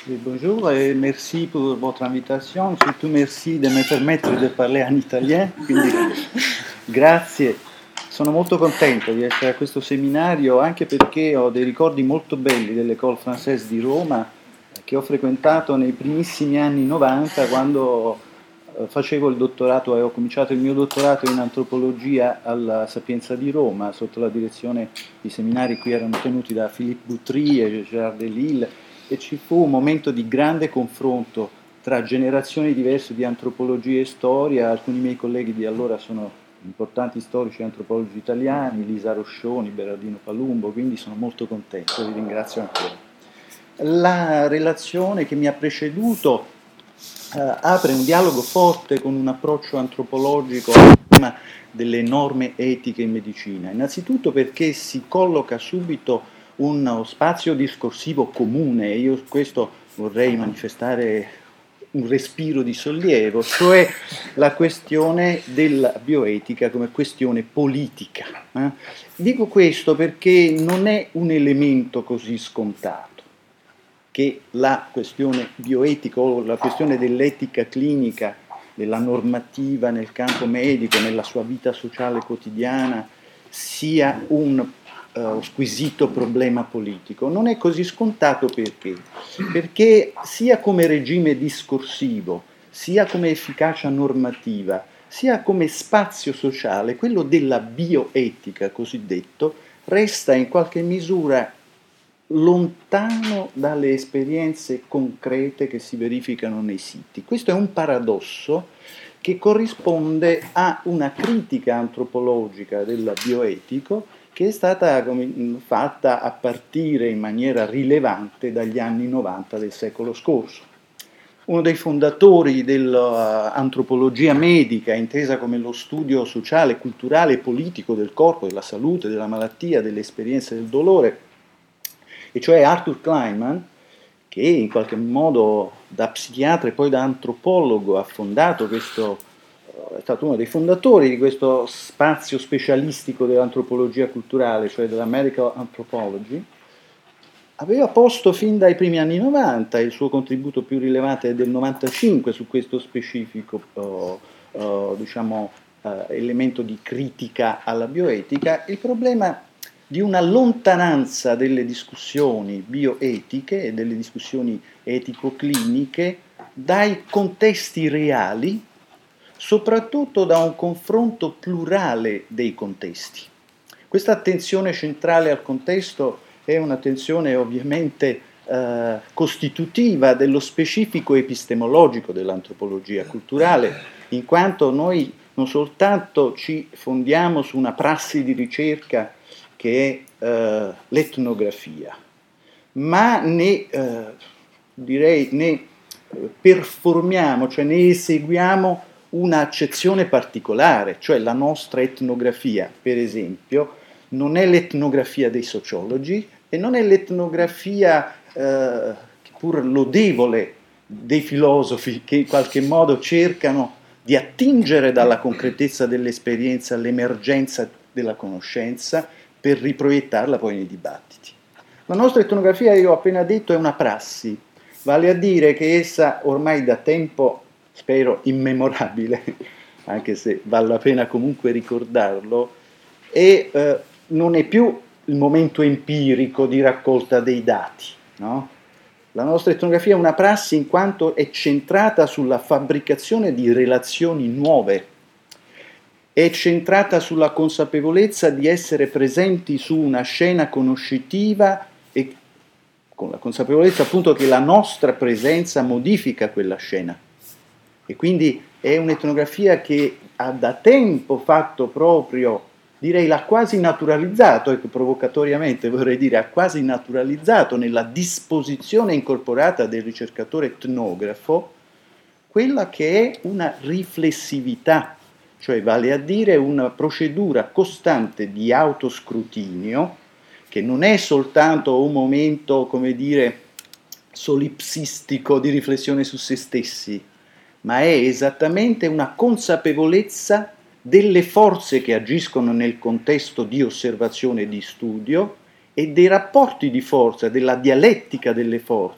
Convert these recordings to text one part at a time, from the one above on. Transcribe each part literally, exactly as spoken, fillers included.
Oui, bonjour et merci pour votre invitation, surtout merci di me permettere di parlare in italien, quindi grazie. Sono molto contento di essere a questo seminario anche perché ho dei ricordi molto belli dell'École Française di Roma che ho frequentato nei primissimi anni novanta quando eh, facevo il dottorato e ho cominciato il mio dottorato in antropologia alla Sapienza di Roma sotto la direzione di seminari qui erano tenuti da Philippe Boutry e Gérard Delisle e ci fu un momento di grande confronto tra generazioni diverse di antropologia e storia. Alcuni miei colleghi di allora sono importanti storici e antropologi italiani, Lisa Roscioni, Berardino Palumbo, quindi sono molto contento, vi ringrazio ancora. La relazione che mi ha preceduto eh, apre un dialogo forte con un approccio antropologico al tema delle norme etiche in medicina, innanzitutto perché si colloca subito uno spazio discorsivo comune, e io su questo vorrei manifestare un respiro di sollievo, cioè la questione della bioetica come questione politica. Eh? Dico questo perché non è un elemento così scontato che la questione bioetica o la questione dell'etica clinica, della normativa nel campo medico, nella sua vita sociale quotidiana, sia un Uh, squisito problema politico. Non è così scontato perché? Perché sia come regime discorsivo, sia come efficacia normativa, sia come spazio sociale, quello della bioetica cosiddetto, resta in qualche misura lontano dalle esperienze concrete che si verificano nei siti. Questo è un paradosso che corrisponde a una critica antropologica del bioetico che è stata fatta a partire in maniera rilevante dagli anni novanta del secolo scorso. Uno dei fondatori dell'antropologia medica, intesa come lo studio sociale, culturale e politico del corpo, della salute, della malattia, delle esperienze del dolore, e cioè Arthur Kleinman, che in qualche modo da psichiatra e poi da antropologo ha fondato questo, è stato uno dei fondatori di questo spazio specialistico dell'antropologia culturale, cioè della medical anthropology, aveva posto fin dai primi anni novanta, il suo contributo più rilevante è del novantacinque su questo specifico uh, uh, diciamo, uh, elemento di critica alla bioetica, il problema di una lontananza delle discussioni bioetiche e delle discussioni etico-cliniche dai contesti reali, soprattutto da un confronto plurale dei contesti. Questa attenzione centrale al contesto è un'attenzione ovviamente eh, costitutiva dello specifico epistemologico dell'antropologia culturale, in quanto noi non soltanto ci fondiamo su una prassi di ricerca che è eh, l'etnografia, ma ne, eh, direi, ne performiamo, cioè ne eseguiamo un'accezione particolare, cioè la nostra etnografia, per esempio, non è l'etnografia dei sociologi e non è l'etnografia eh, pur lodevole dei filosofi che in qualche modo cercano di attingere dalla concretezza dell'esperienza all'emergenza della conoscenza per riproiettarla poi nei dibattiti. La nostra etnografia, io ho appena detto, è una prassi, vale a dire che essa ormai da tempo, spero immemorabile, anche se vale la pena comunque ricordarlo, e eh, non è più il momento empirico di raccolta dei dati, no? La nostra etnografia è una prassi in quanto è centrata sulla fabbricazione di relazioni nuove, è centrata sulla consapevolezza di essere presenti su una scena conoscitiva e con la consapevolezza appunto che la nostra presenza modifica quella scena. E quindi è un'etnografia che ha da tempo fatto proprio, direi l'ha quasi naturalizzato, ecco, provocatoriamente vorrei dire, ha quasi naturalizzato nella disposizione incorporata del ricercatore etnografo quella che è una riflessività, cioè vale a dire una procedura costante di autoscrutinio, che non è soltanto un momento, come dire, solipsistico di riflessione su se stessi, ma è esattamente una consapevolezza delle forze che agiscono nel contesto di osservazione e di studio e dei rapporti di forza, della dialettica delle forze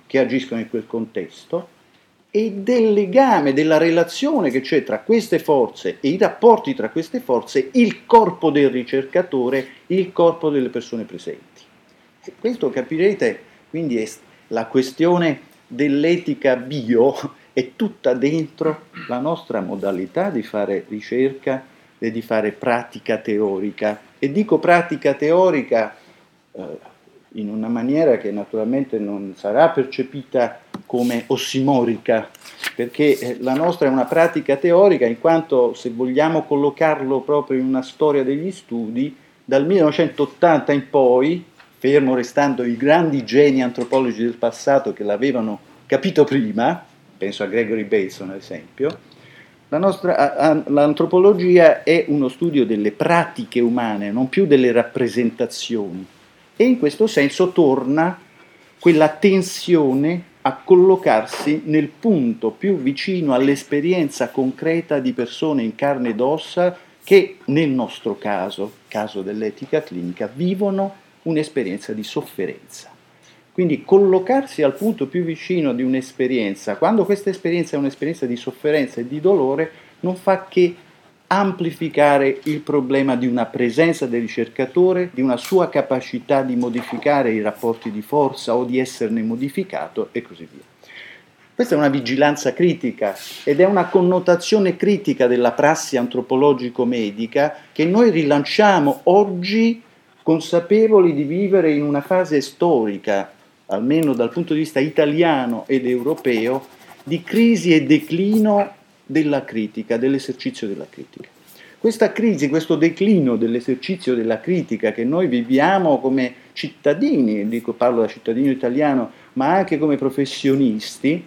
che agiscono in quel contesto e del legame, della relazione che c'è tra queste forze e i rapporti tra queste forze, il corpo del ricercatore, il corpo delle persone presenti. E questo, capirete, quindi è la questione dell'etica bio, è tutta dentro la nostra modalità di fare ricerca e di fare pratica teorica. E dico pratica teorica eh, in una maniera che naturalmente non sarà percepita come ossimorica, perché eh, la nostra è una pratica teorica in quanto, se vogliamo collocarlo proprio in una storia degli studi, dal millenovecentottanta in poi, fermo restando i grandi geni antropologi del passato che l'avevano capito prima, penso a Gregory Bateson ad esempio, la nostra, a, a, l'antropologia è uno studio delle pratiche umane, non più delle rappresentazioni, e in questo senso torna quella tensione a collocarsi nel punto più vicino all'esperienza concreta di persone in carne ed ossa che nel nostro caso, caso dell'etica clinica, vivono un'esperienza di sofferenza. Quindi collocarsi al punto più vicino di un'esperienza, quando questa esperienza è un'esperienza di sofferenza e di dolore, non fa che amplificare il problema di una presenza del ricercatore, di una sua capacità di modificare i rapporti di forza o di esserne modificato e così via. Questa è una vigilanza critica ed è una connotazione critica della prassi antropologico-medica che noi rilanciamo oggi consapevoli di vivere in una fase storica, almeno dal punto di vista italiano ed europeo, di crisi e declino della critica, dell'esercizio della critica. Questa crisi, questo declino dell'esercizio della critica che noi viviamo come cittadini, dico, parlo da cittadino italiano, ma anche come professionisti,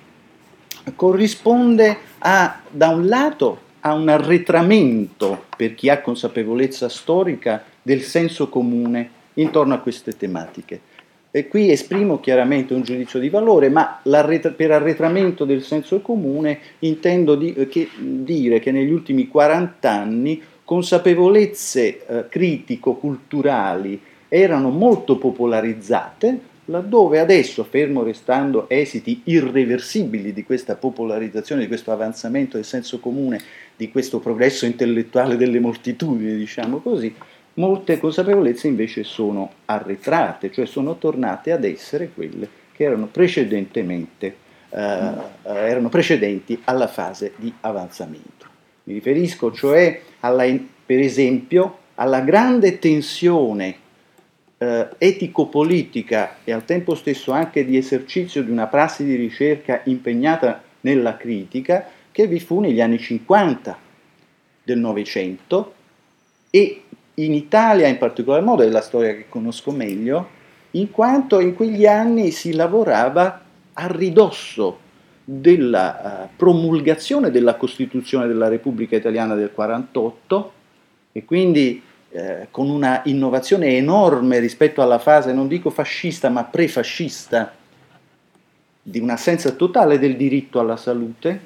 corrisponde a, da un lato, a un arretramento per chi ha consapevolezza storica del senso comune intorno a queste tematiche. E qui esprimo chiaramente un giudizio di valore, ma per arretramento del senso comune intendo di, che, dire che negli ultimi quaranta anni consapevolezze eh, critico-culturali erano molto popolarizzate, laddove adesso, fermo restando esiti irreversibili di questa popolarizzazione, di questo avanzamento del senso comune, di questo progresso intellettuale delle moltitudini, diciamo così, molte consapevolezze invece sono arretrate, cioè sono tornate ad essere quelle che erano precedentemente eh, erano precedenti alla fase di avanzamento. Mi riferisco cioè alla, per esempio alla grande tensione eh, etico-politica e al tempo stesso anche di esercizio di una prassi di ricerca impegnata nella critica che vi fu negli anni cinquanta del Novecento e in Italia in particolar modo, è la storia che conosco meglio, in quanto in quegli anni si lavorava a ridosso della uh, promulgazione della Costituzione della Repubblica Italiana del quarantotto e quindi eh, con una innovazione enorme rispetto alla fase, non dico fascista, ma prefascista, di un'assenza totale del diritto alla salute.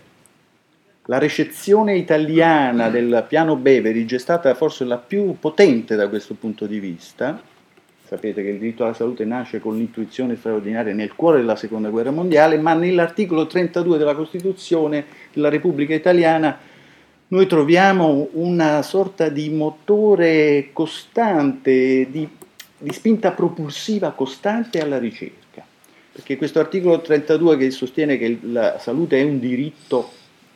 La recezione italiana del piano Beveridge è stata forse la più potente da questo punto di vista. Sapete che il diritto alla salute nasce con l'intuizione straordinaria nel cuore della Seconda Guerra Mondiale, ma nell'articolo trentadue della Costituzione della Repubblica Italiana noi troviamo una sorta di motore costante, di, di spinta propulsiva costante alla ricerca. Perché questo articolo trentadue che sostiene che la salute è un diritto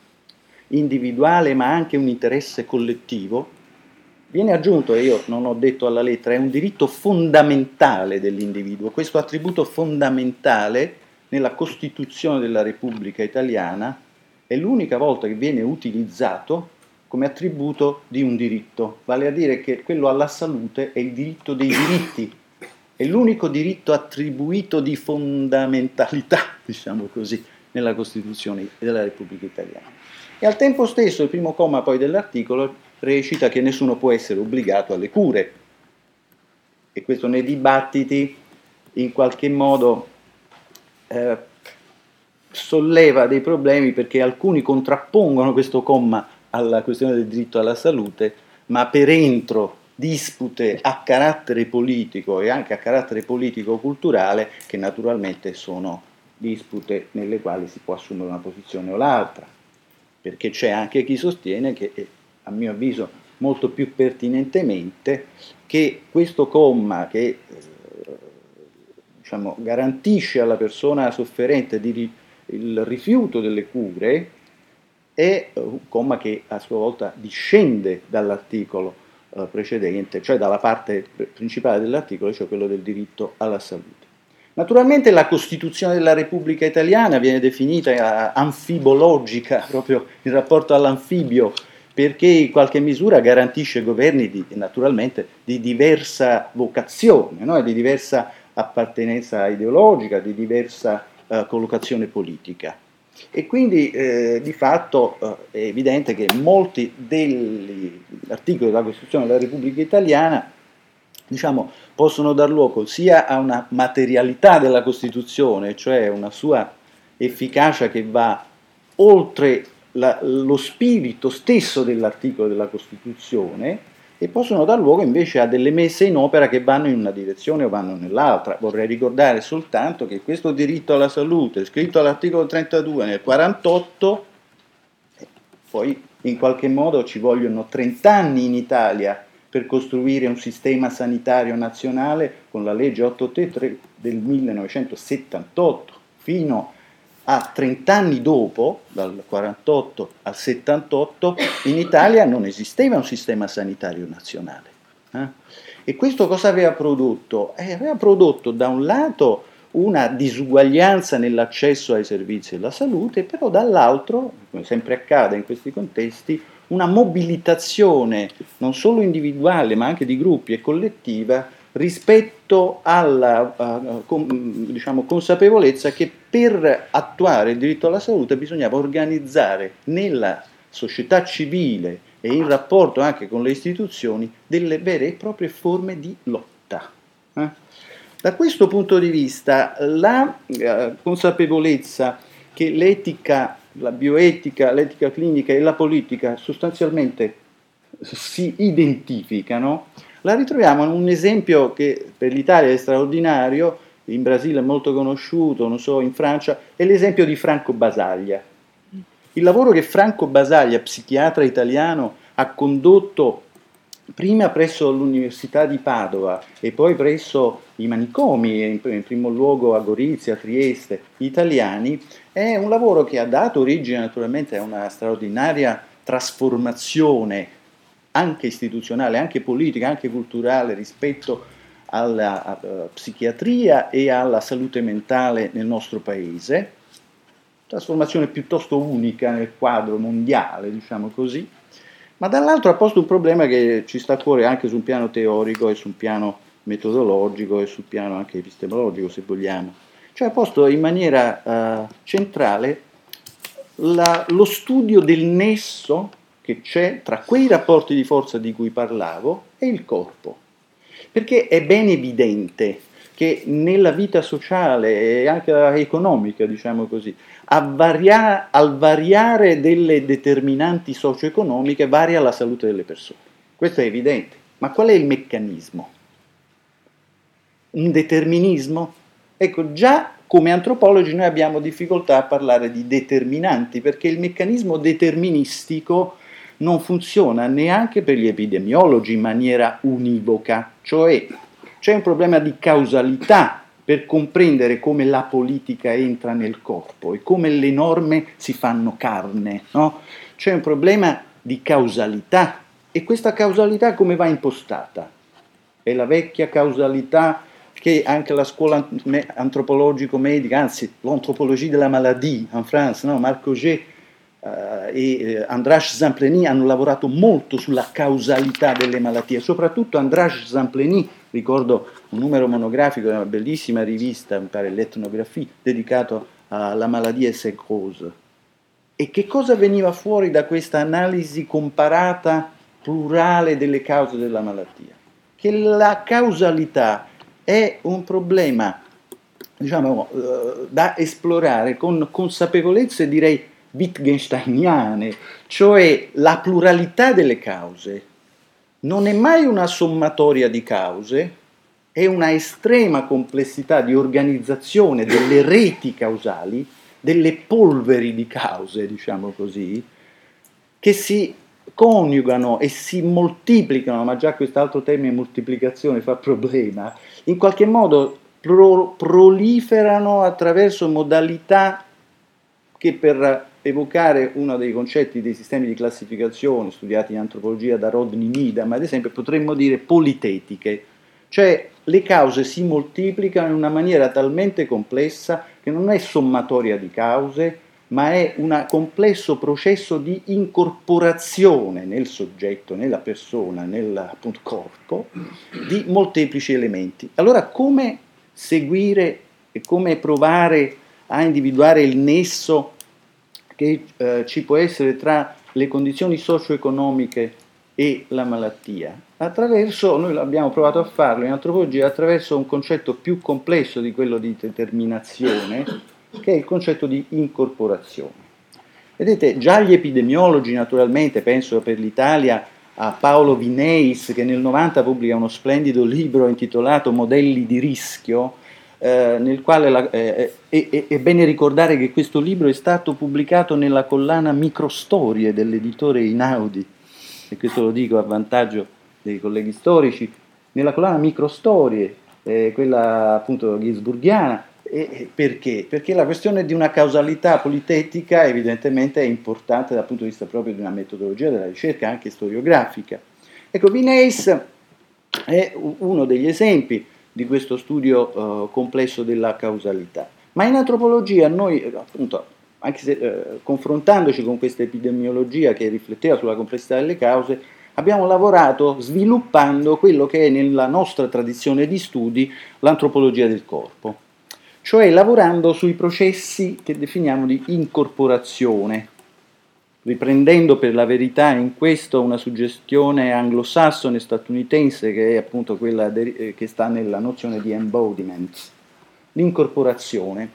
individuale ma anche un interesse collettivo, viene aggiunto, e io non ho detto alla lettera, è un diritto fondamentale dell'individuo. Questo attributo fondamentale nella Costituzione della Repubblica Italiana è l'unica volta che viene utilizzato come attributo di un diritto, vale a dire che quello alla salute è il diritto dei diritti, è l'unico diritto attribuito di fondamentalità, diciamo così, nella Costituzione della Repubblica Italiana. E al tempo stesso il primo comma poi dell'articolo recita che nessuno può essere obbligato alle cure, e questo nei dibattiti in qualche modo eh, solleva dei problemi, perché alcuni contrappongono questo comma alla questione del diritto alla salute, ma per entro dispute a carattere politico e anche a carattere politico-culturale che naturalmente sono dispute nelle quali si può assumere una posizione o l'altra, perché c'è anche chi sostiene che, a mio avviso molto più pertinentemente, che questo comma che eh, diciamo, garantisce alla persona sofferente di ri- il rifiuto delle cure è un comma che a sua volta discende dall'articolo eh, precedente, cioè dalla parte principale dell'articolo, cioè quello del diritto alla salute. Naturalmente la Costituzione della Repubblica Italiana viene definita anfibologica, proprio in rapporto all'anfibio, perché in qualche misura garantisce governi di, naturalmente di diversa vocazione, no? Di diversa appartenenza ideologica, di diversa eh, collocazione politica. E quindi eh, di fatto eh, è evidente che molti degli articoli della Costituzione della Repubblica Italiana, diciamo, possono dar luogo sia a una materialità della Costituzione, cioè una sua efficacia che va oltre la, lo spirito stesso dell'articolo della Costituzione, e possono dar luogo invece a delle messe in opera che vanno in una direzione o vanno nell'altra. Vorrei ricordare soltanto che questo diritto alla salute, scritto all'articolo trentadue nel quarantotto, poi in qualche modo ci vogliono trenta anni in Italia per costruire un sistema sanitario nazionale con la legge ottocentotrentatré del millenovecentosettantotto, fino a trenta anni dopo, dal quarantotto al settantotto, in Italia non esisteva un sistema sanitario nazionale. Eh? E questo cosa aveva prodotto? Eh, aveva prodotto da un lato una disuguaglianza nell'accesso ai servizi della salute, però dall'altro, come sempre accade in questi contesti, una mobilitazione non solo individuale ma anche di gruppi e collettiva rispetto alla uh, com, diciamo, consapevolezza che per attuare il diritto alla salute bisognava organizzare nella società civile e in rapporto anche con le istituzioni delle vere e proprie forme di lotta. Eh? Da questo punto di vista la uh, consapevolezza che l'etica, la bioetica, l'etica clinica e la politica sostanzialmente si identificano, la ritroviamo in un esempio che per l'Italia è straordinario, in Brasile è molto conosciuto, non so, in Francia, è l'esempio di Franco Basaglia. Il lavoro che Franco Basaglia, psichiatra italiano, ha condotto prima presso l'Università di Padova e poi presso i manicomi, in primo luogo a Gorizia, a Trieste, italiani, è un lavoro che ha dato origine naturalmente a una straordinaria trasformazione anche istituzionale, anche politica, anche culturale rispetto alla uh, psichiatria e alla salute mentale nel nostro paese, trasformazione piuttosto unica nel quadro mondiale, diciamo così, ma dall'altro ha posto un problema che ci sta a cuore anche su un piano teorico e su un piano metodologico e sul piano anche epistemologico, se vogliamo, cioè ha posto in maniera uh, centrale la, lo studio del nesso che c'è tra quei rapporti di forza di cui parlavo e il corpo, perché è ben evidente che nella vita sociale e anche economica, diciamo così, varia, al variare delle determinanti socio-economiche varia la salute delle persone. Questo è evidente, ma qual è il meccanismo? Un determinismo? Ecco, già come antropologi noi abbiamo difficoltà a parlare di determinanti, perché il meccanismo deterministico non funziona neanche per gli epidemiologi in maniera univoca, cioè c'è un problema di causalità per comprendere come la politica entra nel corpo e come le norme si fanno carne, no? C'è un problema di causalità, e questa causalità come va impostata? È la vecchia causalità che anche la scuola antropologico-medica, anzi l'anthropologie de la maladie in France, no? Marc Auger Uh, e uh, András Zampleny hanno lavorato molto sulla causalità delle malattie, soprattutto András Zampleny, ricordo un numero monografico di una bellissima rivista, mi pare l'Ethnographie, dedicato alla maladie secrose. E che cosa veniva fuori da questa analisi comparata plurale delle cause della malattia? Che la causalità è un problema, diciamo, uh, da esplorare con consapevolezza, direi wittgensteiniane, cioè la pluralità delle cause non è mai una sommatoria di cause, è una estrema complessità di organizzazione delle reti causali, delle polveri di cause, diciamo così, che si coniugano e si moltiplicano, ma già quest'altro termine moltiplicazione fa problema, in qualche modo pro- proliferano attraverso modalità che, per evocare uno dei concetti dei sistemi di classificazione studiati in antropologia da Rodney Needham, ad esempio, potremmo dire politetiche, cioè le cause si moltiplicano in una maniera talmente complessa che non è sommatoria di cause, ma è un complesso processo di incorporazione nel soggetto, nella persona, nel appunto, corpo, di molteplici elementi. Allora, come seguire e come provare a individuare il nesso che eh, ci può essere tra le condizioni socio-economiche e la malattia? Attraverso, noi abbiamo provato a farlo in antropologia attraverso un concetto più complesso di quello di determinazione, che è il concetto di incorporazione. Vedete, già gli epidemiologi, naturalmente, penso per l'Italia a Paolo Vineis, che nel novanta pubblica uno splendido libro intitolato Modelli di rischio, eh, nel quale la, eh, è, è bene ricordare che questo libro è stato pubblicato nella collana Microstorie dell'editore Einaudi, e questo lo dico a vantaggio dei colleghi storici, nella collana Microstorie, eh, quella appunto ginzburgiana. E perché? Perché la questione di una causalità politetica evidentemente è importante dal punto di vista proprio di una metodologia della ricerca anche storiografica. Ecco, Vineis è uno degli esempi di questo studio uh, complesso della causalità. Ma in antropologia noi, appunto, anche se eh, confrontandoci con questa epidemiologia che rifletteva sulla complessità delle cause, abbiamo lavorato sviluppando quello che è nella nostra tradizione di studi l'antropologia del corpo, cioè lavorando sui processi che definiamo di incorporazione, riprendendo per la verità in questo una suggestione anglosassone statunitense che è appunto quella de- che sta nella nozione di embodiment, l'incorporazione.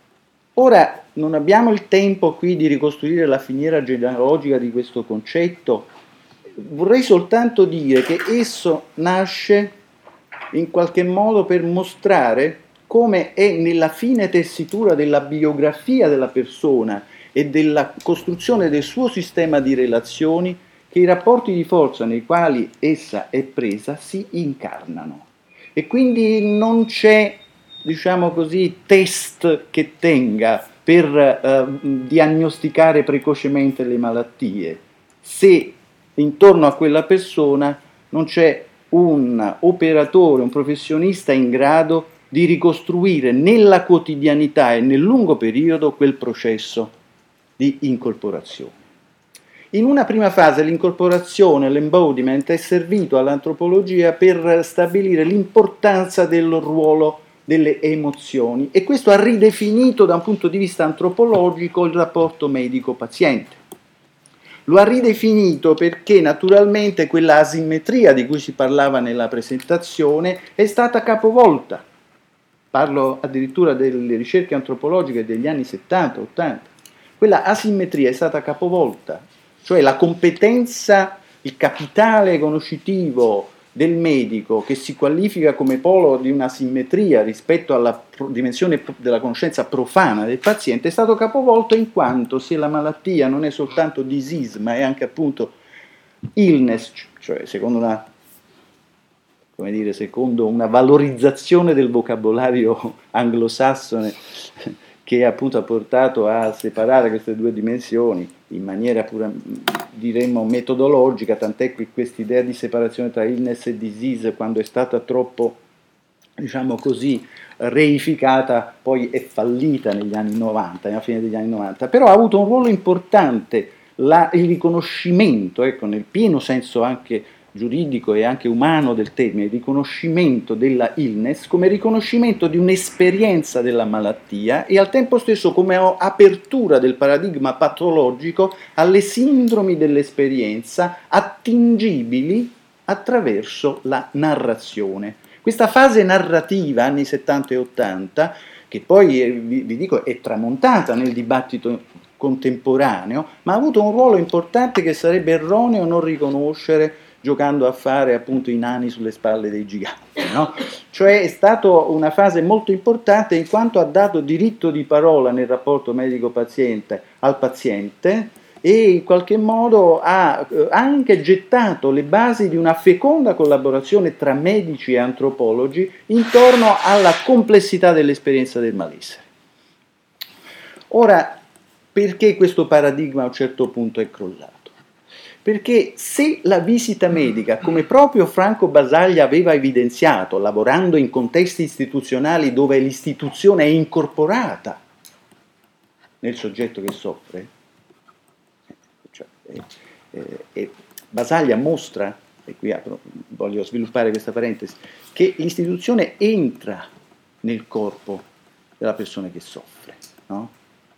Ora non abbiamo il tempo qui di ricostruire la filiera genealogica di questo concetto, vorrei soltanto dire che esso nasce in qualche modo per mostrare come è nella fine tessitura della biografia della persona e della costruzione del suo sistema di relazioni che i rapporti di forza nei quali essa è presa si incarnano. E quindi non c'è, diciamo così, test che tenga per eh, diagnosticare precocemente le malattie, se intorno a quella persona non c'è un operatore, un professionista in grado di ricostruire nella quotidianità e nel lungo periodo quel processo di incorporazione. In una prima fase l'incorporazione, l'embodiment, è servito all'antropologia per stabilire l'importanza del ruolo delle emozioni e questo ha ridefinito da un punto di vista antropologico il rapporto medico-paziente. Lo ha ridefinito perché naturalmente quella asimmetria di cui si parlava nella presentazione è stata capovolta. Parlo addirittura delle ricerche antropologiche degli anni settanta ottanta. Quella asimmetria è stata capovolta, cioè la competenza, il capitale conoscitivo del medico che si qualifica come polo di una simmetria rispetto alla dimensione della conoscenza profana del paziente è stato capovolto in quanto se la malattia non è soltanto disease ma è anche appunto illness, cioè secondo una, come dire, secondo una valorizzazione del vocabolario anglosassone che appunto ha portato a separare queste due dimensioni in maniera pura, diremmo, metodologica, tant'è che questa idea di separazione tra illness e disease, quando è stata troppo, diciamo così, reificata, poi è fallita negli anni novanta, alla fine degli anni novanta, però ha avuto un ruolo importante la, il riconoscimento, ecco, nel pieno senso anche giuridico e anche umano del termine, il riconoscimento della illness come riconoscimento di un'esperienza della malattia e al tempo stesso come apertura del paradigma patologico alle sindromi dell'esperienza attingibili attraverso la narrazione. Questa fase narrativa, anni settanta e ottanta, che poi eh, vi, vi dico è tramontata nel dibattito contemporaneo, ma ha avuto un ruolo importante che sarebbe erroneo non riconoscere giocando a fare appunto i nani sulle spalle dei giganti, no? Cioè è stata una fase molto importante in quanto ha dato diritto di parola nel rapporto medico-paziente al paziente e in qualche modo ha anche gettato le basi di una feconda collaborazione tra medici e antropologi intorno alla complessità dell'esperienza del malessere. Ora, perché questo paradigma a un certo punto è crollato? Perché se la visita medica, come proprio Franco Basaglia aveva evidenziato, lavorando in contesti istituzionali dove l'istituzione è incorporata nel soggetto che soffre, cioè, eh, eh, eh, Basaglia mostra, e qui voglio sviluppare questa parentesi, che l'istituzione entra nel corpo della persona che soffre, no?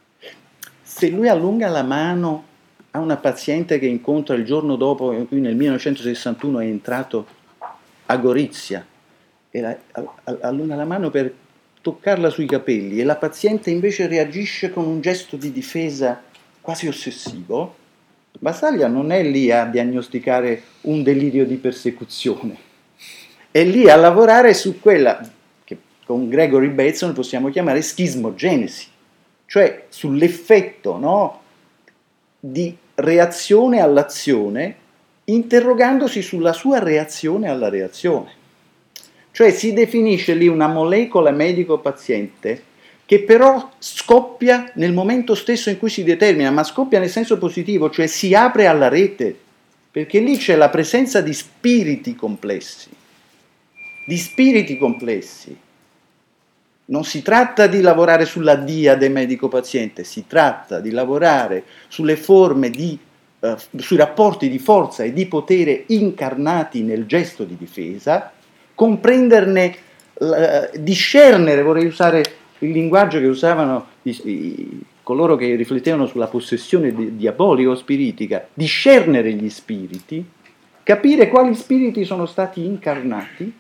Se lui allunga la mano a una paziente che incontra il giorno dopo, in cui nel millenovecentosessantuno è entrato a Gorizia, e la, allunga la mano per toccarla sui capelli e la paziente invece reagisce con un gesto di difesa quasi ossessivo, Basaglia non è lì a diagnosticare un delirio di persecuzione, è lì a lavorare su quella che con Gregory Bateson possiamo chiamare schismogenesi, cioè sull'effetto, no, di reazione all'azione, interrogandosi sulla sua reazione alla reazione. Cioè si definisce lì una molecola medico-paziente che però scoppia nel momento stesso in cui si determina, ma scoppia nel senso positivo, cioè si apre alla rete, perché lì c'è la presenza di spiriti complessi, di spiriti complessi. Non si tratta di lavorare sulla diade medico-paziente, si tratta di lavorare sulle forme di, eh, sui rapporti di forza e di potere incarnati nel gesto di difesa, comprenderne, eh, discernere, vorrei usare il linguaggio che usavano i, i, coloro che riflettevano sulla possessione di, diabolico-spiritica, discernere gli spiriti, capire quali spiriti sono stati incarnati,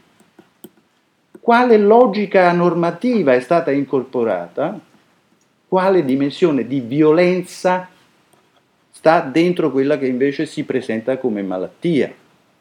quale logica normativa è stata incorporata, quale dimensione di violenza sta dentro quella che invece si presenta come malattia.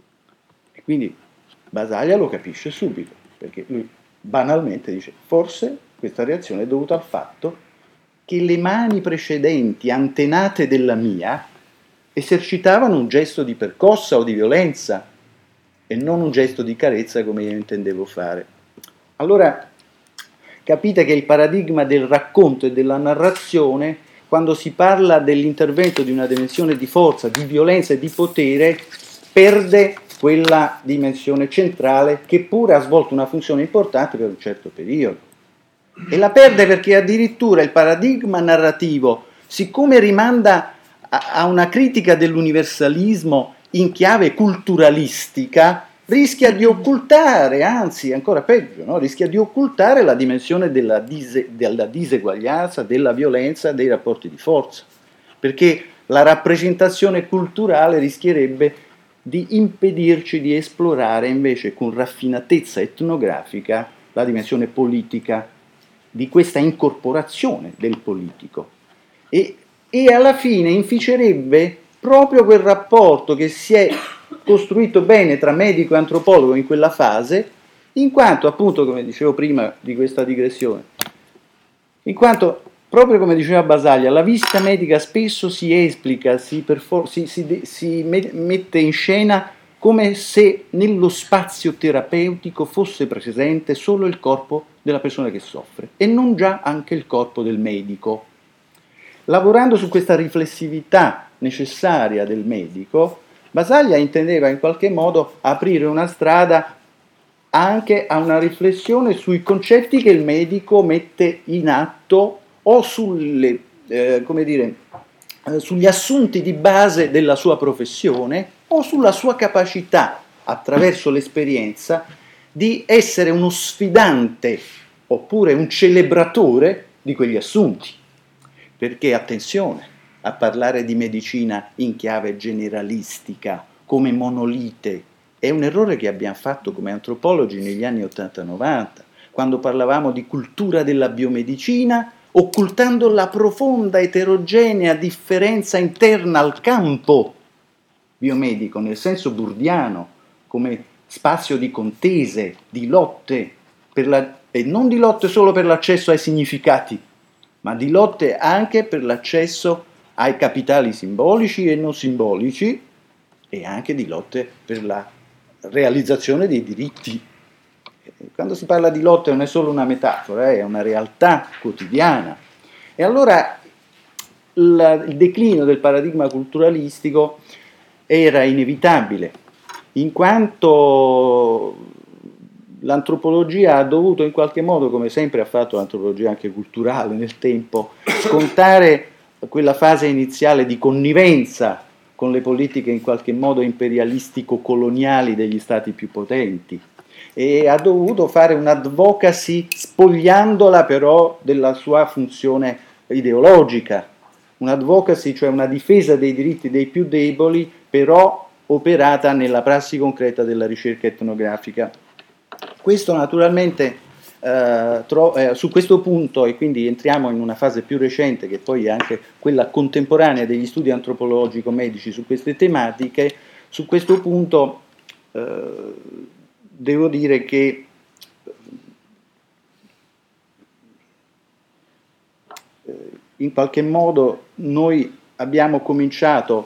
E quindi Basaglia lo capisce subito, perché lui banalmente dice: forse questa reazione è dovuta al fatto che le mani precedenti, antenate della mia, esercitavano un gesto di percossa o di violenza e non un gesto di carezza come io intendevo fare. Allora capite che il paradigma del racconto e della narrazione, quando si parla dell'intervento di una dimensione di forza, di violenza e di potere, perde quella dimensione centrale che pure ha svolto una funzione importante per un certo periodo. E la perde perché addirittura il paradigma narrativo, siccome rimanda a, a una critica dell'universalismo in chiave culturalistica, rischia di occultare, anzi ancora peggio, no? rischia di occultare la dimensione della, dise, della diseguaglianza, della violenza, dei rapporti di forza, perché la rappresentazione culturale rischierebbe di impedirci di esplorare invece con raffinatezza etnografica la dimensione politica di questa incorporazione del politico e, e alla fine inficerebbe proprio quel rapporto che si è costruito bene tra medico e antropologo in quella fase, in quanto appunto, come dicevo prima di questa digressione, in quanto proprio come diceva Basaglia, la visita medica spesso si esplica, si, perfor- si, si, si mette in scena come se nello spazio terapeutico fosse presente solo il corpo della persona che soffre e non già anche il corpo del medico. Lavorando su questa riflessività necessaria del medico, Basaglia intendeva in qualche modo aprire una strada anche a una riflessione sui concetti che il medico mette in atto o sulle, eh, come dire, eh, sugli assunti di base della sua professione o sulla sua capacità, attraverso l'esperienza, di essere uno sfidante oppure un celebratore di quegli assunti. Perché, attenzione, a parlare di medicina in chiave generalistica, come monolite, è un errore che abbiamo fatto come antropologi negli anni ottanta novanta, quando parlavamo di cultura della biomedicina, occultando la profonda eterogenea differenza interna al campo biomedico nel senso burdiano, come spazio di contese, di lotte, per la, e non di lotte solo per l'accesso ai significati, ma di lotte anche per l'accesso ai capitali simbolici e non simbolici, e anche di lotte per la realizzazione dei diritti. Quando si parla di lotte non è solo una metafora, è una realtà quotidiana. E allora il, il declino del paradigma culturalistico era inevitabile, in quanto l'antropologia ha dovuto in qualche modo, come sempre ha fatto l'antropologia anche culturale nel tempo, scontare quella fase iniziale di connivenza con le politiche in qualche modo imperialistico-coloniali degli stati più potenti, e ha dovuto fare un'advocacy spogliandola però della sua funzione ideologica, un'advocacy, cioè una difesa dei diritti dei più deboli, però operata nella prassi concreta della ricerca etnografica. Questo naturalmente eh, tro- eh, su questo punto, e quindi entriamo in una fase più recente che poi è anche quella contemporanea degli studi antropologico-medici su queste tematiche, su questo punto eh, devo dire che eh, in qualche modo noi abbiamo cominciato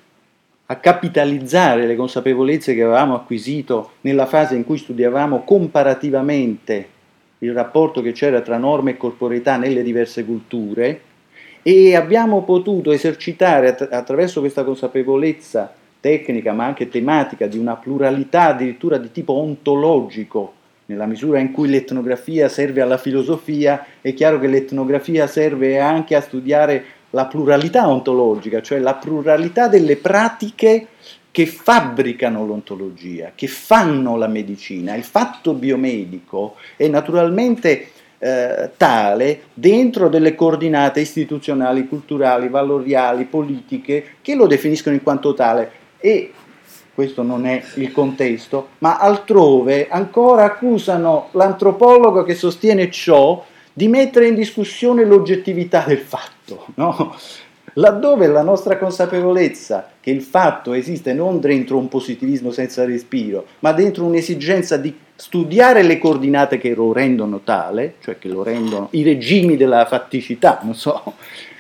a capitalizzare le consapevolezze che avevamo acquisito nella fase in cui studiavamo comparativamente il rapporto che c'era tra norme e corporeità nelle diverse culture, e abbiamo potuto esercitare att- attraverso questa consapevolezza tecnica ma anche tematica di una pluralità addirittura di tipo ontologico. Nella misura in cui l'etnografia serve alla filosofia, è chiaro che l'etnografia serve anche a studiare la pluralità ontologica, cioè la pluralità delle pratiche che fabbricano l'ontologia, che fanno la medicina. Il fatto biomedico è naturalmente eh, tale dentro delle coordinate istituzionali, culturali, valoriali, politiche, che lo definiscono in quanto tale, e questo non è il contesto, ma altrove ancora accusano l'antropologo che sostiene ciò di mettere in discussione l'oggettività del fatto, no? Laddove la nostra consapevolezza che il fatto esiste non dentro un positivismo senza respiro, ma dentro un'esigenza di studiare le coordinate che lo rendono tale, cioè che lo rendono i regimi della fatticità, non so.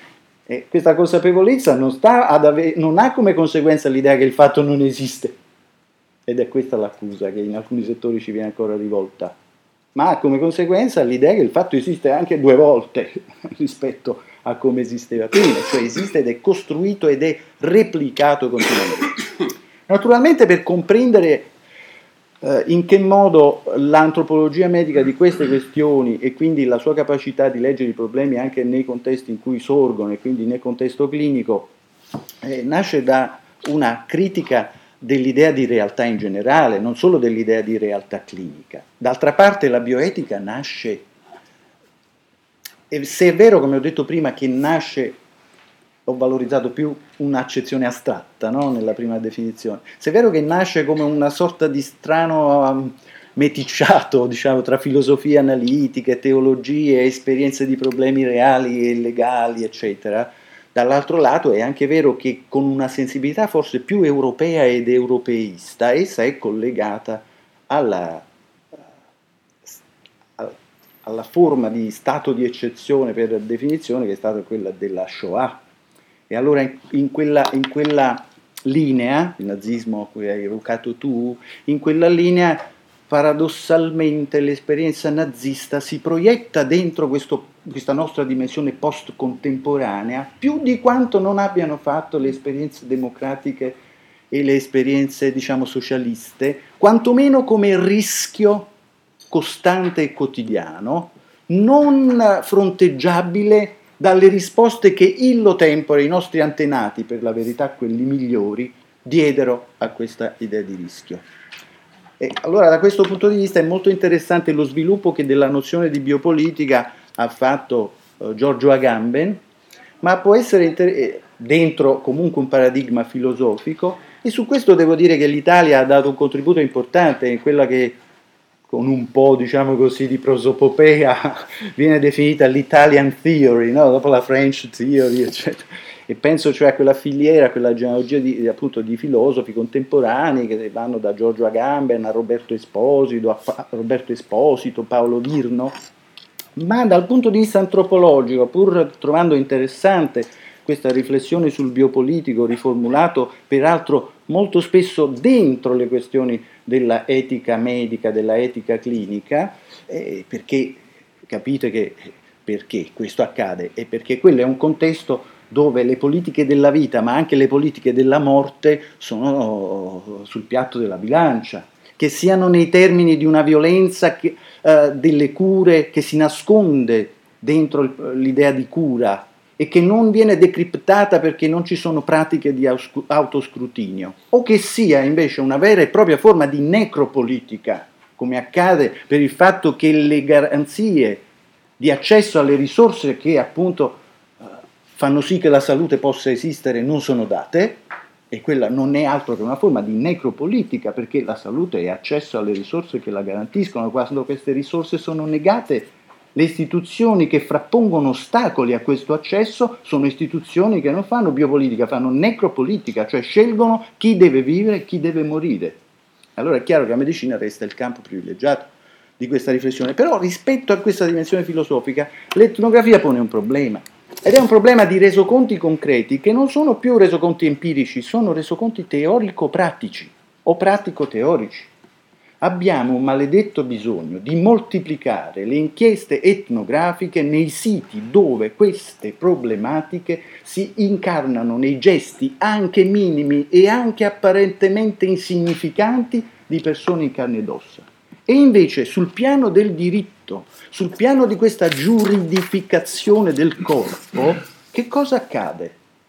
E questa consapevolezza non, sta ad ave- non ha come conseguenza l'idea che il fatto non esiste, ed è questa l'accusa che in alcuni settori ci viene ancora rivolta, ma ha come conseguenza l'idea che il fatto esiste anche due volte rispetto a come esisteva prima, cioè esiste ed è costruito ed è replicato continuamente. Naturalmente, per comprendere eh, in che modo l'antropologia medica di queste questioni e quindi la sua capacità di leggere i problemi anche nei contesti in cui sorgono e quindi nel contesto clinico eh, nasce da una critica dell'idea di realtà in generale, non solo dell'idea di realtà clinica. D'altra parte la bioetica nasce, e se è vero, come ho detto prima, che nasce, ho valorizzato più un'accezione astratta, no? Nella prima definizione, se è vero che nasce come una sorta di strano um, meticciato, diciamo, tra filosofie analitiche, teologie, esperienze di problemi reali e legali, eccetera, dall'altro lato è anche vero che con una sensibilità forse più europea ed europeista essa è collegata alla, alla forma di stato di eccezione per definizione che è stata quella della Shoah. E allora in, in, quella, in quella linea, il nazismo a cui hai evocato tu, in quella linea paradossalmente l'esperienza nazista si proietta dentro questo, questa nostra dimensione post-contemporanea più di quanto non abbiano fatto le esperienze democratiche e le esperienze, diciamo, socialiste, quantomeno come rischio costante e quotidiano, non fronteggiabile dalle risposte che illo tempore i nostri antenati, per la verità quelli migliori, diedero a questa idea di rischio. E allora da questo punto di vista è molto interessante lo sviluppo che della nozione di biopolitica ha fatto uh, Giorgio Agamben, ma può essere inter- dentro comunque un paradigma filosofico, e su questo devo dire che l'Italia ha dato un contributo importante in quella che con un po', diciamo così, di prosopopea, viene definita l'Italian theory, no? Dopo la French theory, eccetera. E penso cioè a quella filiera, a quella genealogia di, appunto, di filosofi contemporanei che vanno da Giorgio Agamben a Roberto Esposito, a pa- Roberto Esposito, Paolo Virno, ma dal punto di vista antropologico, pur trovando interessante questa riflessione sul biopolitico riformulato peraltro molto spesso dentro le questioni della etica medica, della etica clinica, eh, perché capite che perché questo accade? E perché quello è un contesto dove le politiche della vita, ma anche le politiche della morte, sono sul piatto della bilancia, che siano nei termini di una violenza che, eh, delle cure che si nasconde dentro l'idea di cura e che non viene decriptata perché non ci sono pratiche di autoscrutinio, o che sia invece una vera e propria forma di necropolitica, come accade per il fatto che le garanzie di accesso alle risorse che appunto fanno sì che la salute possa esistere non sono date, e quella non è altro che una forma di necropolitica, perché la salute è accesso alle risorse che la garantiscono. Quando queste risorse sono negate, le istituzioni che frappongono ostacoli a questo accesso sono istituzioni che non fanno biopolitica, fanno necropolitica, cioè scelgono chi deve vivere e chi deve morire. Allora è chiaro che la medicina resta il campo privilegiato di questa riflessione, però rispetto a questa dimensione filosofica l'etnografia pone un problema. Ed è un problema di resoconti concreti che non sono più resoconti empirici, sono resoconti teorico-pratici o pratico-teorici. Abbiamo un maledetto bisogno di moltiplicare le inchieste etnografiche nei siti dove queste problematiche si incarnano nei gesti anche minimi e anche apparentemente insignificanti di persone in carne ed ossa. E invece sul piano del diritto, sul piano di questa giuridificazione del corpo, che cosa accade?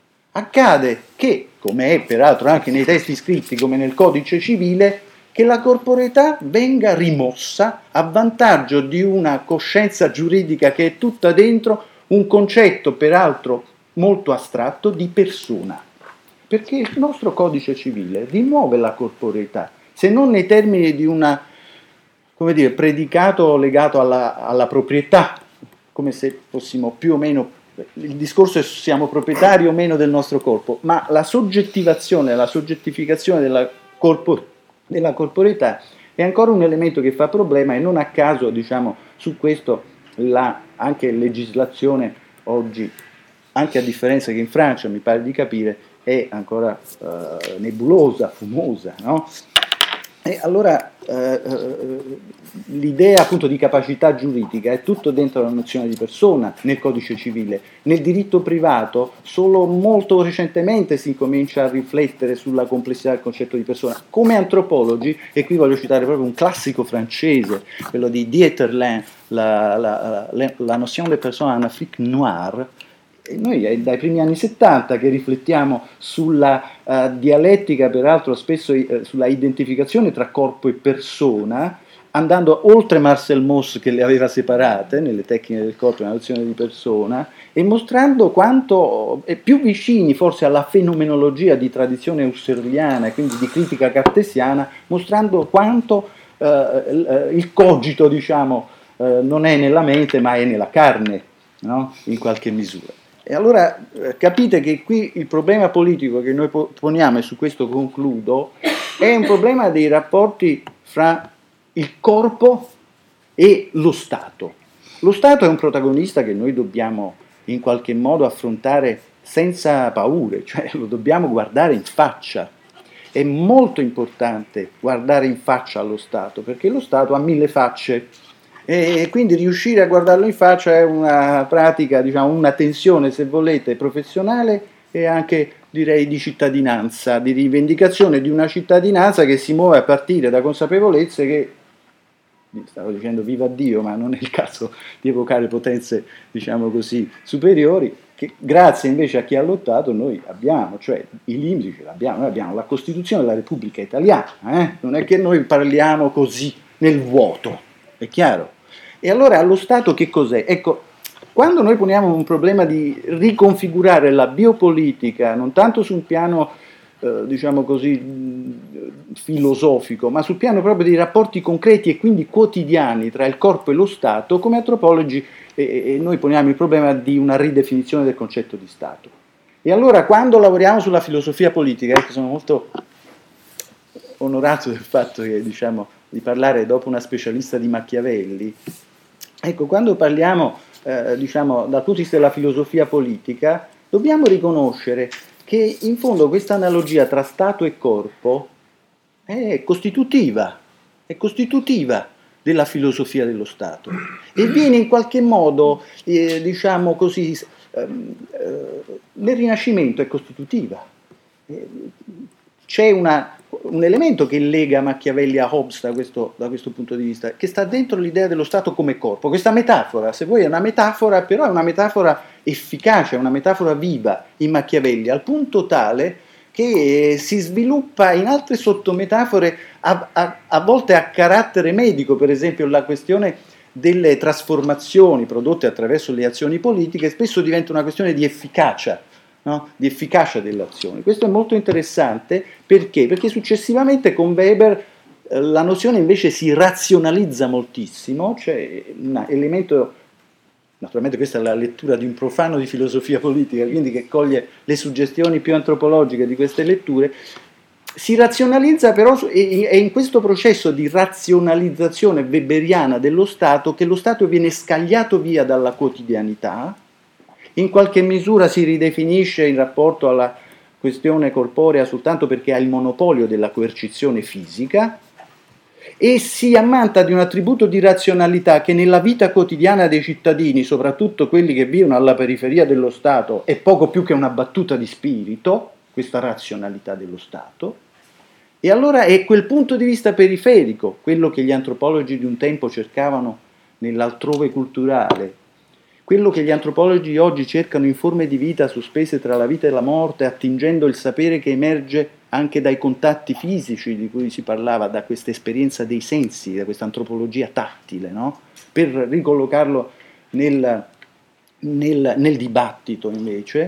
Accade che, come è peraltro anche nei testi scritti come nel codice civile, che la corporeità venga rimossa a vantaggio di una coscienza giuridica che è tutta dentro un concetto peraltro molto astratto di persona. Perché il nostro codice civile rimuove la corporeità, se non nei termini di una, come dire, predicato legato alla, alla proprietà, come se fossimo più o meno, il discorso è se siamo proprietari o meno del nostro corpo, ma la soggettivazione, la soggettificazione della, corpo, della corporeità è ancora un elemento che fa problema, e non a caso, diciamo, su questo la anche legislazione oggi, anche a differenza che in Francia, mi pare di capire, è ancora uh, nebulosa, fumosa, no? E allora eh, l'idea appunto di capacità giuridica è tutto dentro la nozione di persona nel codice civile. Nel diritto privato solo molto recentemente si incomincia a riflettere sulla complessità del concetto di persona. Come antropologi, e qui voglio citare proprio un classico francese, quello di Dieterlen, la, la, la, la notion de persona en Afrique noire. E noi è dai primi anni settanta che riflettiamo sulla uh, dialettica, peraltro spesso uh, sulla identificazione tra corpo e persona, andando oltre Marcel Mauss che le aveva separate nelle tecniche del corpo e nella nozione di persona, e mostrando quanto è più vicini forse alla fenomenologia di tradizione husserliana e quindi di critica cartesiana, mostrando quanto uh, il cogito, diciamo, uh, non è nella mente ma è nella carne, no? In qualche misura. E allora eh, capite che qui il problema politico che noi poniamo, e su questo concludo, è un problema dei rapporti fra il corpo e lo Stato. Lo Stato è un protagonista che noi dobbiamo in qualche modo affrontare senza paure, cioè lo dobbiamo guardare in faccia. È molto importante guardare in faccia allo Stato, perché lo Stato ha mille facce. E quindi riuscire a guardarlo in faccia è una pratica, diciamo, una tensione, se volete, professionale e anche, direi, di cittadinanza, di rivendicazione di una cittadinanza che si muove a partire da consapevolezze che, stavo dicendo viva Dio, ma non è il caso di evocare potenze, diciamo così, superiori, che grazie invece a chi ha lottato noi abbiamo, cioè i limiti ce l'abbiamo, noi abbiamo la Costituzione della Repubblica Italiana, eh? Non è che noi parliamo così nel vuoto, è chiaro? E allora allo Stato che cos'è? Ecco, quando noi poniamo un problema di riconfigurare la biopolitica, non tanto sul piano eh, diciamo così, filosofico, ma sul piano proprio dei rapporti concreti e quindi quotidiani tra il corpo e lo Stato, come antropologi e, e noi poniamo il problema di una ridefinizione del concetto di Stato. E allora quando lavoriamo sulla filosofia politica, ecco, sono molto onorato del fatto che, diciamo, di parlare dopo una specialista di Machiavelli, ecco, quando parliamo eh, diciamo, dal punto di vista della filosofia politica, dobbiamo riconoscere che in fondo questa analogia tra Stato e corpo è costitutiva, è costitutiva della filosofia dello Stato e viene in qualche modo, eh, diciamo così, ehm, eh, nel Rinascimento è costitutiva. Eh, c'è una, un elemento che lega Machiavelli a Hobbes da questo, da questo punto di vista, che sta dentro l'idea dello Stato come corpo. Questa metafora, se vuoi, è una metafora, però è una metafora efficace, è una metafora viva in Machiavelli, al punto tale che si sviluppa in altre sottometafore, a, a, a volte a carattere medico, per esempio la questione delle trasformazioni prodotte attraverso le azioni politiche spesso diventa una questione di efficacia, no? Di efficacia dell'azione. Questo è molto interessante perché? Perché successivamente con Weber eh, la nozione invece si razionalizza moltissimo, c'è un elemento, naturalmente questa è la lettura di un profano di filosofia politica, quindi che coglie le suggestioni più antropologiche di queste letture, si razionalizza però, è in questo processo di razionalizzazione weberiana dello Stato che lo Stato viene scagliato via dalla quotidianità, in qualche misura si ridefinisce in rapporto alla questione corporea soltanto perché ha il monopolio della coercizione fisica e si ammanta di un attributo di razionalità che nella vita quotidiana dei cittadini, soprattutto quelli che vivono alla periferia dello Stato, è poco più che una battuta di spirito, questa razionalità dello Stato. E allora è quel punto di vista periferico, quello che gli antropologi di un tempo cercavano nell'altrove culturale, quello che gli antropologi oggi cercano in forme di vita sospese tra la vita e la morte, attingendo il sapere che emerge anche dai contatti fisici di cui si parlava, da questa esperienza dei sensi, da questa antropologia tattile, no? Per ricollocarlo nel, nel, nel dibattito invece,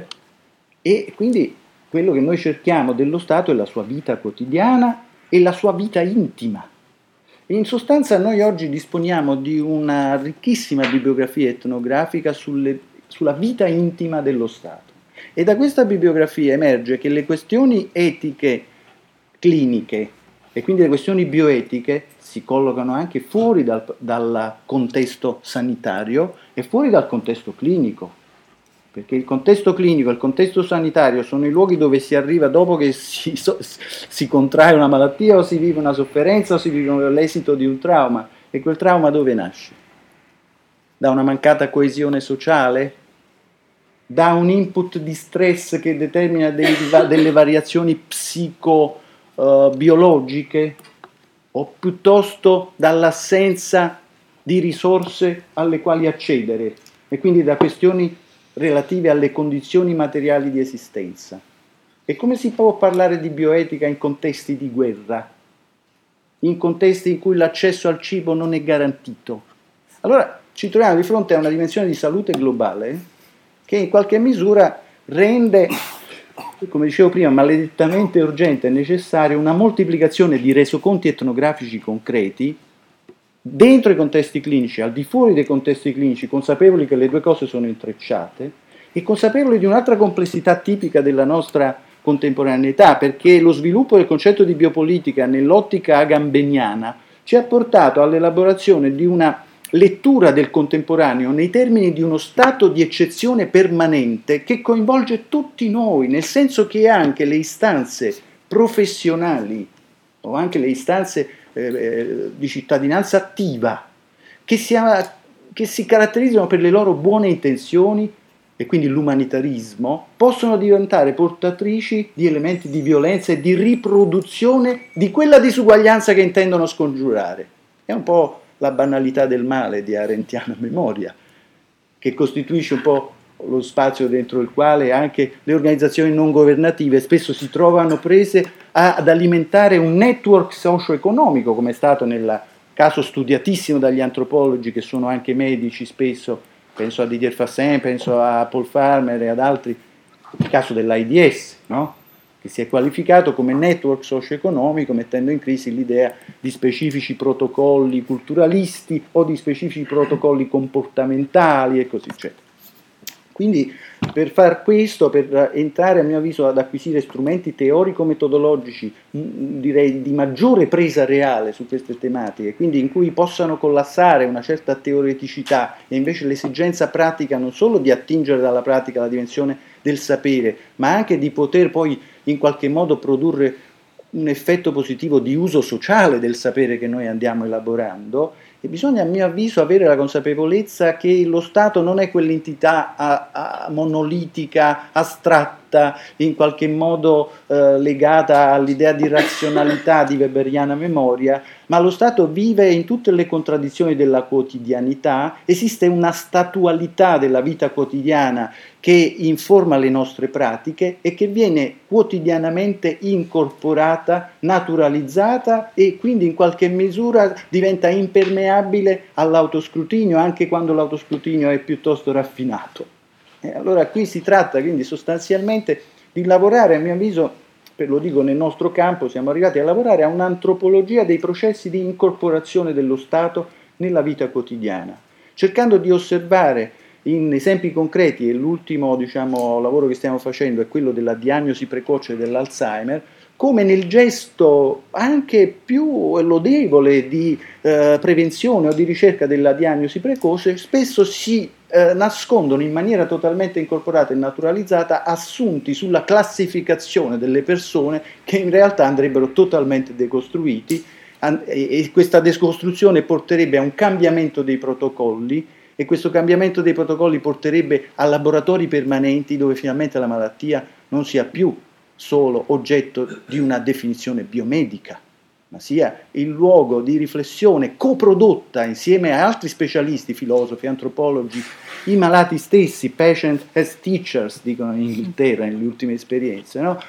e quindi quello che noi cerchiamo dello Stato è la sua vita quotidiana e la sua vita intima. In sostanza noi oggi disponiamo di una ricchissima bibliografia etnografica sulle, sulla vita intima dello Stato e da questa bibliografia emerge che le questioni etiche cliniche e quindi le questioni bioetiche si collocano anche fuori dal, dal contesto sanitario e fuori dal contesto clinico, perché il contesto clinico e il contesto sanitario sono i luoghi dove si arriva dopo che si, so, si contrae una malattia o si vive una sofferenza o si vive l'esito di un trauma. E quel trauma dove nasce? Da una mancata coesione sociale? Da un input di stress che determina dei, delle variazioni psico-biologiche? O piuttosto dall'assenza di risorse alle quali accedere? E quindi da questioni relative alle condizioni materiali di esistenza. E come si può parlare di bioetica in contesti di guerra, in contesti in cui l'accesso al cibo non è garantito? Allora ci troviamo di fronte a una dimensione di salute globale che in qualche misura rende, come dicevo prima, maledettamente urgente e necessaria una moltiplicazione di resoconti etnografici concreti dentro i contesti clinici, al di fuori dei contesti clinici, consapevoli che le due cose sono intrecciate e consapevoli di un'altra complessità tipica della nostra contemporaneità, perché lo sviluppo del concetto di biopolitica nell'ottica agambeniana ci ha portato all'elaborazione di una lettura del contemporaneo nei termini di uno stato di eccezione permanente che coinvolge tutti noi, nel senso che anche le istanze professionali o anche le istanze di cittadinanza attiva che si, che si caratterizzano per le loro buone intenzioni e quindi l'umanitarismo possono diventare portatrici di elementi di violenza e di riproduzione di quella disuguaglianza che intendono scongiurare. È un po' la banalità del male di arendtiana memoria, che costituisce un po' lo spazio dentro il quale anche le organizzazioni non governative spesso si trovano prese a, ad alimentare un network socio-economico, come è stato nel caso studiatissimo dagli antropologi che sono anche medici spesso, penso a Didier Fassin, penso a Paul Farmer e ad altri, il caso dell'AIDS, no? che si è qualificato come network socio-economico, mettendo in crisi l'idea di specifici protocolli culturalisti o di specifici protocolli comportamentali e così eccetera. Quindi per far questo, per entrare a mio avviso ad acquisire strumenti teorico-metodologici direi di maggiore presa reale su queste tematiche, quindi in cui possano collassare una certa teoreticità e invece l'esigenza pratica non solo di attingere dalla pratica la dimensione del sapere, ma anche di poter poi in qualche modo produrre un effetto positivo di uso sociale del sapere che noi andiamo elaborando. E bisogna, a mio avviso, avere la consapevolezza che lo Stato non è quell'entità a, a monolitica, astratta, in qualche modo eh, legata all'idea di razionalità di weberiana memoria, ma lo Stato vive in tutte le contraddizioni della quotidianità, esiste una statualità della vita quotidiana che informa le nostre pratiche e che viene quotidianamente incorporata, naturalizzata e quindi in qualche misura diventa impermeabile all'autoscrutinio, anche quando l'autoscrutinio è piuttosto raffinato. E allora qui si tratta quindi sostanzialmente di lavorare, a mio avviso, per lo dico nel nostro campo, siamo arrivati a lavorare a un'antropologia dei processi di incorporazione dello Stato nella vita quotidiana, cercando di osservare in esempi concreti, e l'ultimo diciamo, lavoro che stiamo facendo è quello della diagnosi precoce dell'Alzheimer, come nel gesto anche più lodevole di eh, prevenzione o di ricerca della diagnosi precoce spesso si eh, nascondono in maniera totalmente incorporata e naturalizzata assunti sulla classificazione delle persone che in realtà andrebbero totalmente decostruiti e questa decostruzione porterebbe a un cambiamento dei protocolli e questo cambiamento dei protocolli porterebbe a laboratori permanenti dove finalmente la malattia non sia più solo oggetto di una definizione biomedica, ma sia il luogo di riflessione coprodotta insieme a altri specialisti, filosofi, antropologi, i malati stessi, patient as teachers, dicono in Inghilterra nelle ultime esperienze, no?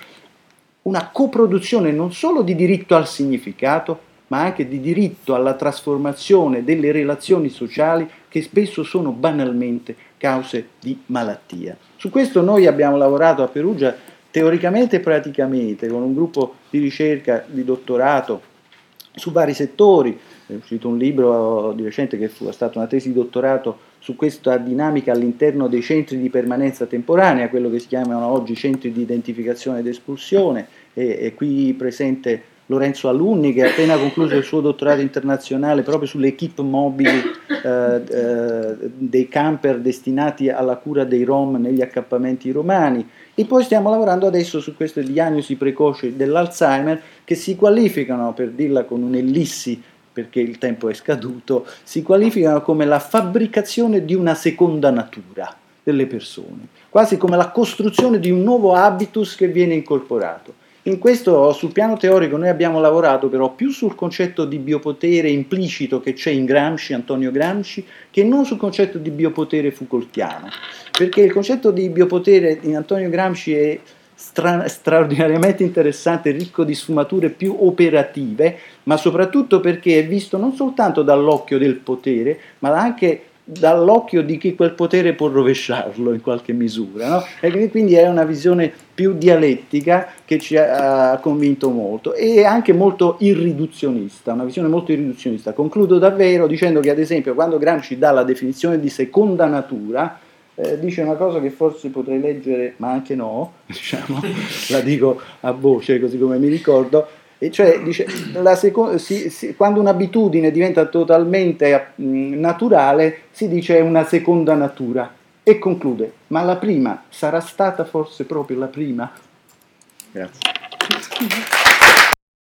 Una coproduzione non solo di diritto al significato, ma anche di diritto alla trasformazione delle relazioni sociali che spesso sono banalmente cause di malattia. Su questo noi abbiamo lavorato a Perugia teoricamente e praticamente con un gruppo di ricerca di dottorato su vari settori. È uscito un libro di recente che fu stata una tesi di dottorato su questa dinamica all'interno dei centri di permanenza temporanea, quello che si chiamano oggi centri di identificazione ed espulsione, e, e qui presente Lorenzo Alunni, che ha appena concluso il suo dottorato internazionale proprio sulle equip mobili eh, eh, dei camper destinati alla cura dei Rom negli accampamenti romani. E poi stiamo lavorando adesso su queste diagnosi precoci dell'Alzheimer che si qualificano, per dirla con un'ellissi perché il tempo è scaduto, si qualificano come la fabbricazione di una seconda natura delle persone, quasi come la costruzione di un nuovo habitus che viene incorporato. In questo, sul piano teorico, noi abbiamo lavorato però più sul concetto di biopotere implicito che c'è in Gramsci, Antonio Gramsci, che non sul concetto di biopotere Foucaultiano, perché il concetto di biopotere in Antonio Gramsci è stra- straordinariamente interessante, ricco di sfumature più operative, ma soprattutto perché è visto non soltanto dall'occhio del potere, ma anche dall'occhio di chi quel potere può rovesciarlo in qualche misura, no? E quindi è una visione più dialettica che ci ha convinto molto e anche molto irriduzionista, una visione molto irriduzionista. Concludo davvero dicendo che ad esempio quando Gramsci dà la definizione di seconda natura eh, dice una cosa che forse potrei leggere ma anche no, diciamo, la dico a voce così come mi ricordo. E cioè dice, la seco- si, si, quando un'abitudine diventa totalmente mh, naturale si dice è una seconda natura e conclude, ma la prima sarà stata forse proprio la prima? Grazie.